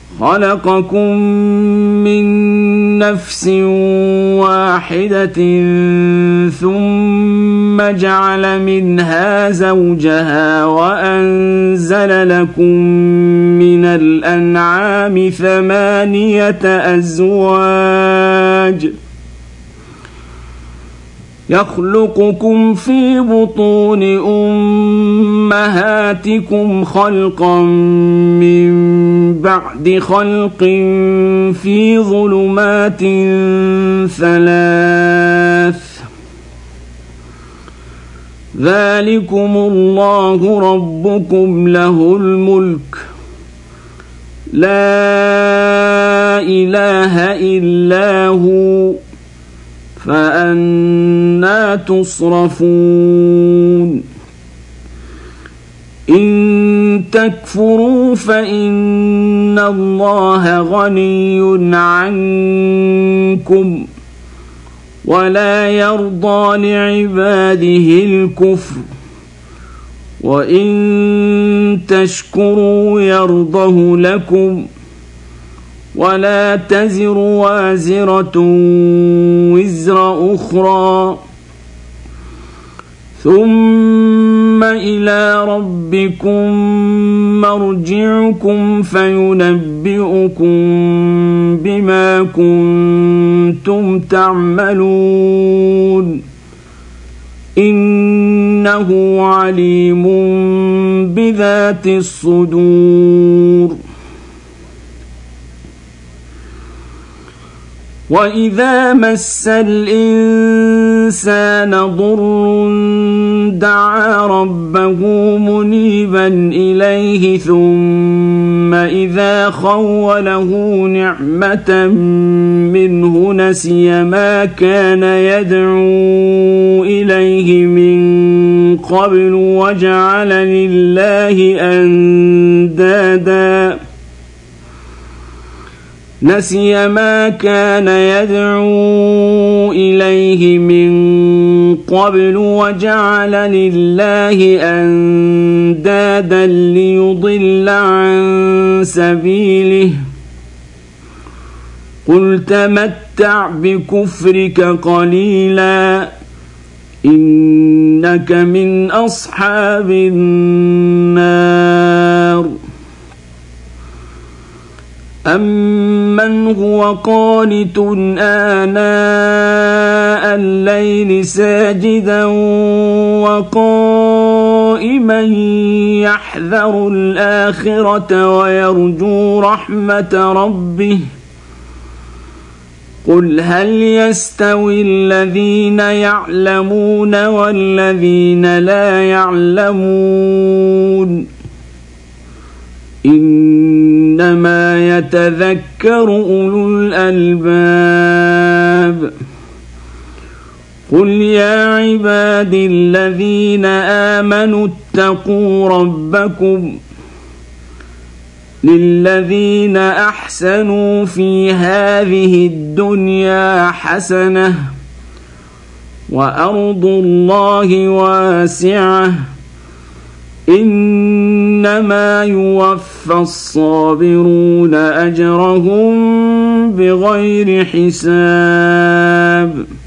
خلقكم من نفس واحدة ثم جعل منها زوجها وأنزل لكم من الأنعام 8 أزواج يخلقكم في بطون أمهاتكم خلقا من بعد خلق في ظلمات 3 ذلكم الله ربكم له الملك لا إله إلا هو فأنى تصرفون إن تكفروا فإن الله غني عنكم ولا يرضى لعباده الكفر وإن تشكروا يرضه لكم ولا تزر وازرة وزر أخرى ثم إلى ربكم مرجعكم فينبئكم بما كنتم تعملون إنه عليم بذات الصدور وإذا مس الإنسان ضر دعا ربه منيبا إليه ثم إذا خوله نعمة منه نسي ما كان يدعو إليه من قبل وجعل لله أندادا نسي ما كان يدعو إليه من قبل وجعل لله أندادا ليضل عن سبيله قل تمتع بكفرك قليلا إنك من أصحاب النار أمن هو قانت آناء الليل ساجدا وقائما يحذر الآخرة ويرجو رحمة ربه قل هل يستوي الذين يعلمون والذين لا يعلمون إنما يتذكر أولو الألباب قل يا عبادي الذين آمنوا اتقوا ربكم للذين أحسنوا في هذه الدنيا حسنة وأرض الله واسعة إنما يوفى الصابرون أجرهم بغير حساب